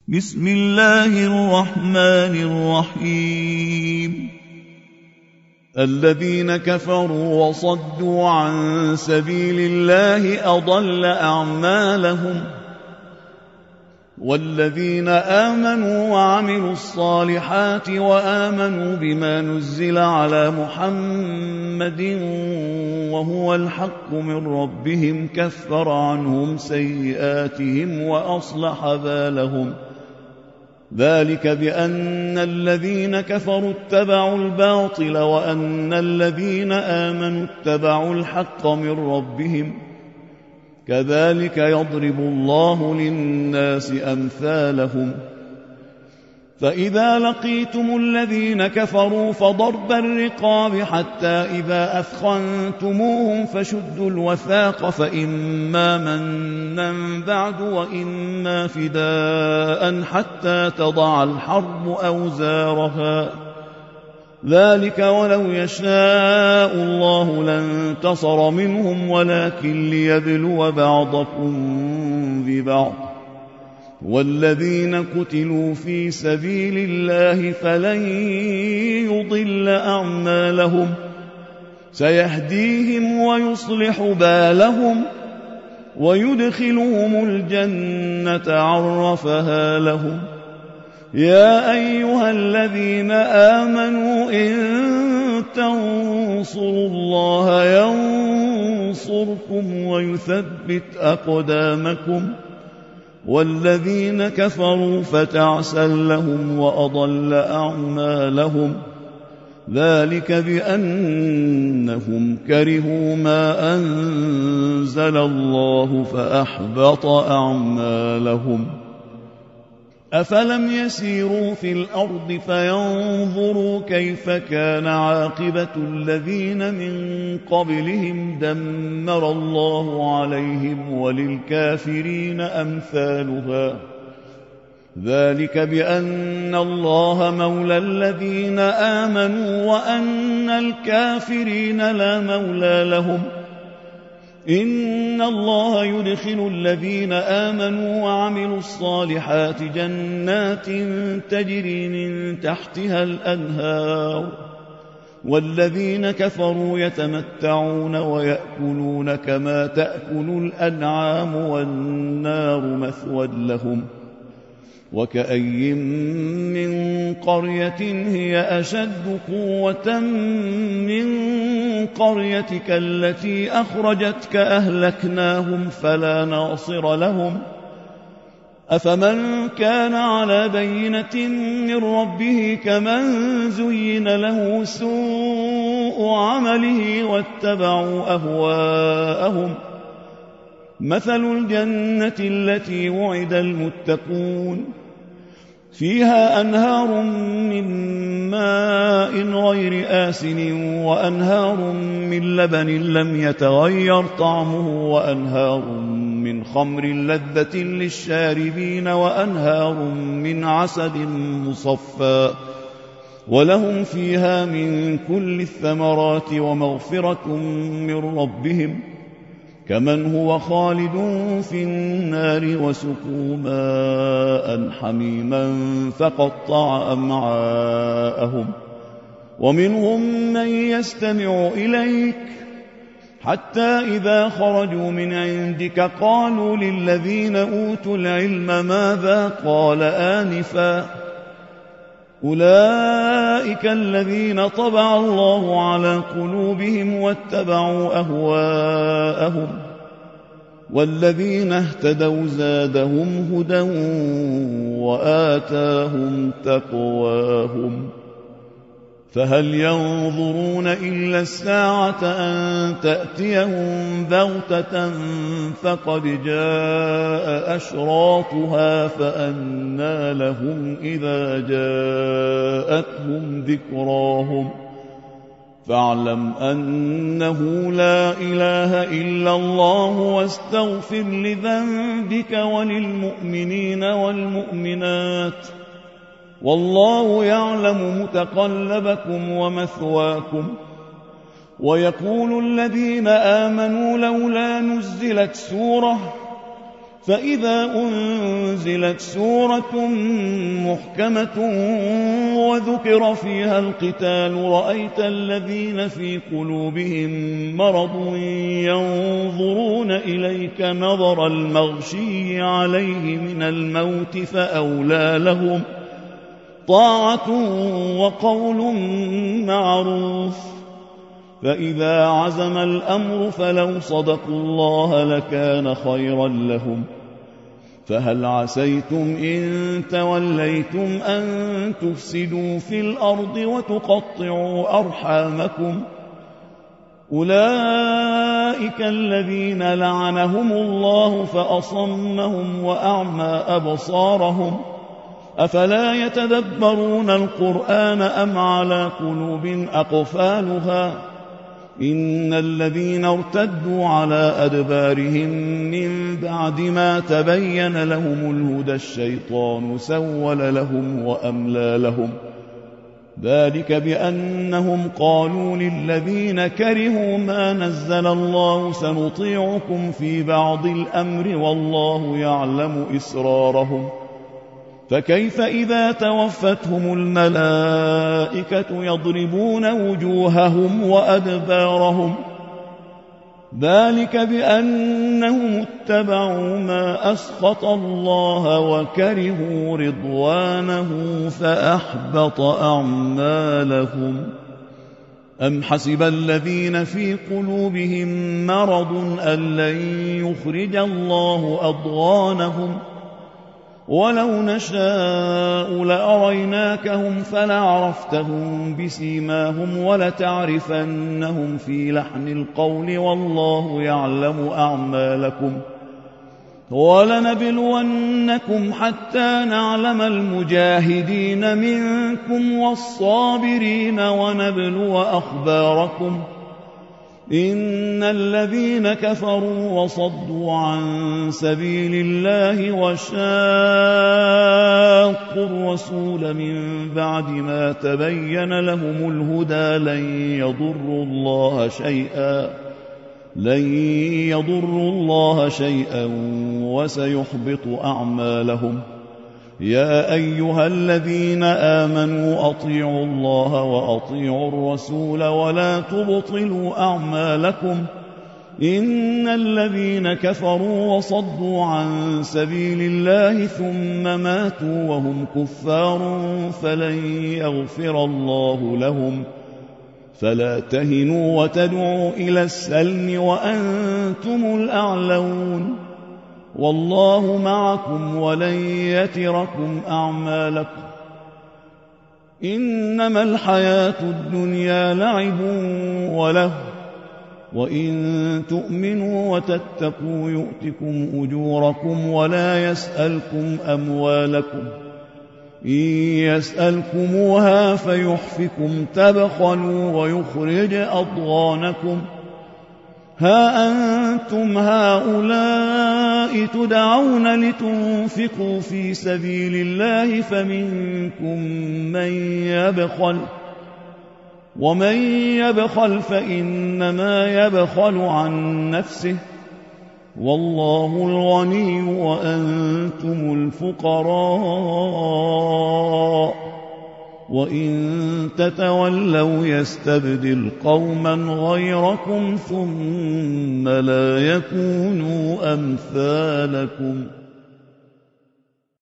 بسم الله الرحمن الرحيم. الذين كفروا وصدوا عن سبيل الله أضل أعمالهم، والذين آمنوا وعملوا الصالحات وآمنوا بما نزل على محمد وهو الحق من ربهم كفر عنهم سيئاتهم وأصلح بالهم. ذلك بأن الذين كفروا اتبعوا الباطل وأن الذين آمنوا اتبعوا الحق من ربهم، كذلك يضرب الله للناس أمثالهم. فإذا لقيتم الذين كفروا فضرب الرقاب حتى إذا أثخنتموهم فشدوا الوثاق، فإما منا بعد وإما فداء حتى تضع الحرب أوزارها. ذلك ولو يشاء الله لانتصر منهم ولكن ليبلو بعضكم ببعض. والذين قتلوا في سبيل الله فلن يضل أعمالهم، سيهديهم ويصلح بالهم ويدخلهم الجنة عرفها لهم. يا أيها الذين آمنوا إن تنصروا الله ينصركم ويثبت أقدامكم. والذين كفروا فتعسا لهم وأضل أعمالهم. ذلك بأنهم كرهوا ما أنزل الله فأحبط أعمالهم. أفلم يسيروا في الأرض فينظروا كيف كان عاقبة الذين من قبلهم دمر الله عليهم وللكافرين أمثالها. ذلك بأن الله مولى الذين آمنوا وأن الكافرين لا مولى لهم. إن الله يدخل الذين آمنوا وعملوا الصالحات جنات تجري من تحتها الأنهار، والذين كفروا يتمتعون ويأكلون كما تأكل الأنعام والنار مثوى لهم. وكأي من قرية هي أشد قوة من قريتك التي أخرجتك أهلكناهم فلا ناصر لهم. أفمن كان على بينة من ربه كمن زين له سوء عمله واتبعوا أهواءهم. مثل الجنة التي وعد المتقون فيها أنهار من ماء غير آسن وأنهار من لبن لم يتغير طعمه وأنهار من خمر لذة للشاربين وأنهار من عسل مصفى ولهم فيها من كل الثمرات ومغفرة من ربهم كمن هو خالد في النار وسقوا ماء حميما فقطع أمعاءهم. ومنهم من يستمع إليك حتى إذا خرجوا من عندك قالوا للذين أوتوا العلم ماذا قال آنفا أولئك الذين طبع الله على قلوبهم واتبعوا أهواءهم. والذين اهتدوا زادهم هدى وآتاهم تقواهم. فهل ينظرون إلا الساعة أن تأتيهم بغتة فقد جاء أشراطها فأنى لهم إذا جاءتهم ذكراهم. فاعلم أنه لا إله إلا الله واستغفر لذنبك وللمؤمنين والمؤمنات والله يعلم متقلبكم ومثواكم. ويقول الذين آمنوا لولا نزلت سورة فإذا أنزلت سورة محكمة وذكر فيها القتال رأيت الذين في قلوبهم مرض ينظرون إليك نظر المغشي عليه من الموت فأولى لهم طاعة وقول معروف. فإذا عزم الأمر فلو صدقوا الله لكان خيرا لهم. فهل عسيتم إن توليتم أن تفسدوا في الأرض وتقطعوا أرحامكم؟ أولئك الذين لعنهم الله فأصمهم وأعمى أبصارهم. أفلا يتدبرون القرآن أم على قلوب أقفالها؟ إن الذين ارتدوا على أدبارهم من بعد ما تبين لهم الهدى الشيطان سول لهم وأملى لهم. ذلك بأنهم قالوا للذين كرهوا ما نزل الله سنطيعكم في بعض الأمر والله يعلم إسرارهم. فكيف إذا توفتهم الملائكة يضربون وجوههم وأدبارهم؟ ذلك بأنهم اتبعوا ما أسخط الله وكرهوا رضوانه فأحبط أعمالهم. أم حسب الذين في قلوبهم مرض أن لن يخرج الله أضغانهم؟ ولو نشاء لأريناكهم فلعرفتهم بسيماهم ولتعرفنهم في لحن القول والله يعلم أعمالكم. ولنبلونكم حتى نعلم المجاهدين منكم والصابرين ونبلو أخباركم. إن الذين كفروا وصدوا عن سبيل الله وشاقوا الرسول من بعد ما تبين لهم الهدى لن يضروا الله شيئا وسيحبط أعمالهم. يا أيها الذين آمنوا أطيعوا الله وأطيعوا الرسول ولا تبطلوا أعمالكم. إن الذين كفروا وصدوا عن سبيل الله ثم ماتوا وهم كفار فلن يغفر الله لهم. فلا تهنوا وتدعوا إلى السلم وأنتم الأعلون والله معكم ولن يتركم أعمالكم. إنما الحياة الدنيا لعب وله وإن تؤمنوا وتتقوا يؤتكم أجوركم ولا يسألكم أموالكم. إن يسألكموها فيحفكم تبخلوا ويخرج أضغانكم. ها أنتم هؤلاء تدعون لتنفقوا في سبيل الله فمنكم من يبخل ومن يبخل فإنما يبخل عن نفسه والله الغني وأنتم الفقراء وإن تتولوا يستبدل قوما غيركم ثم لا يكونوا أمثالكم.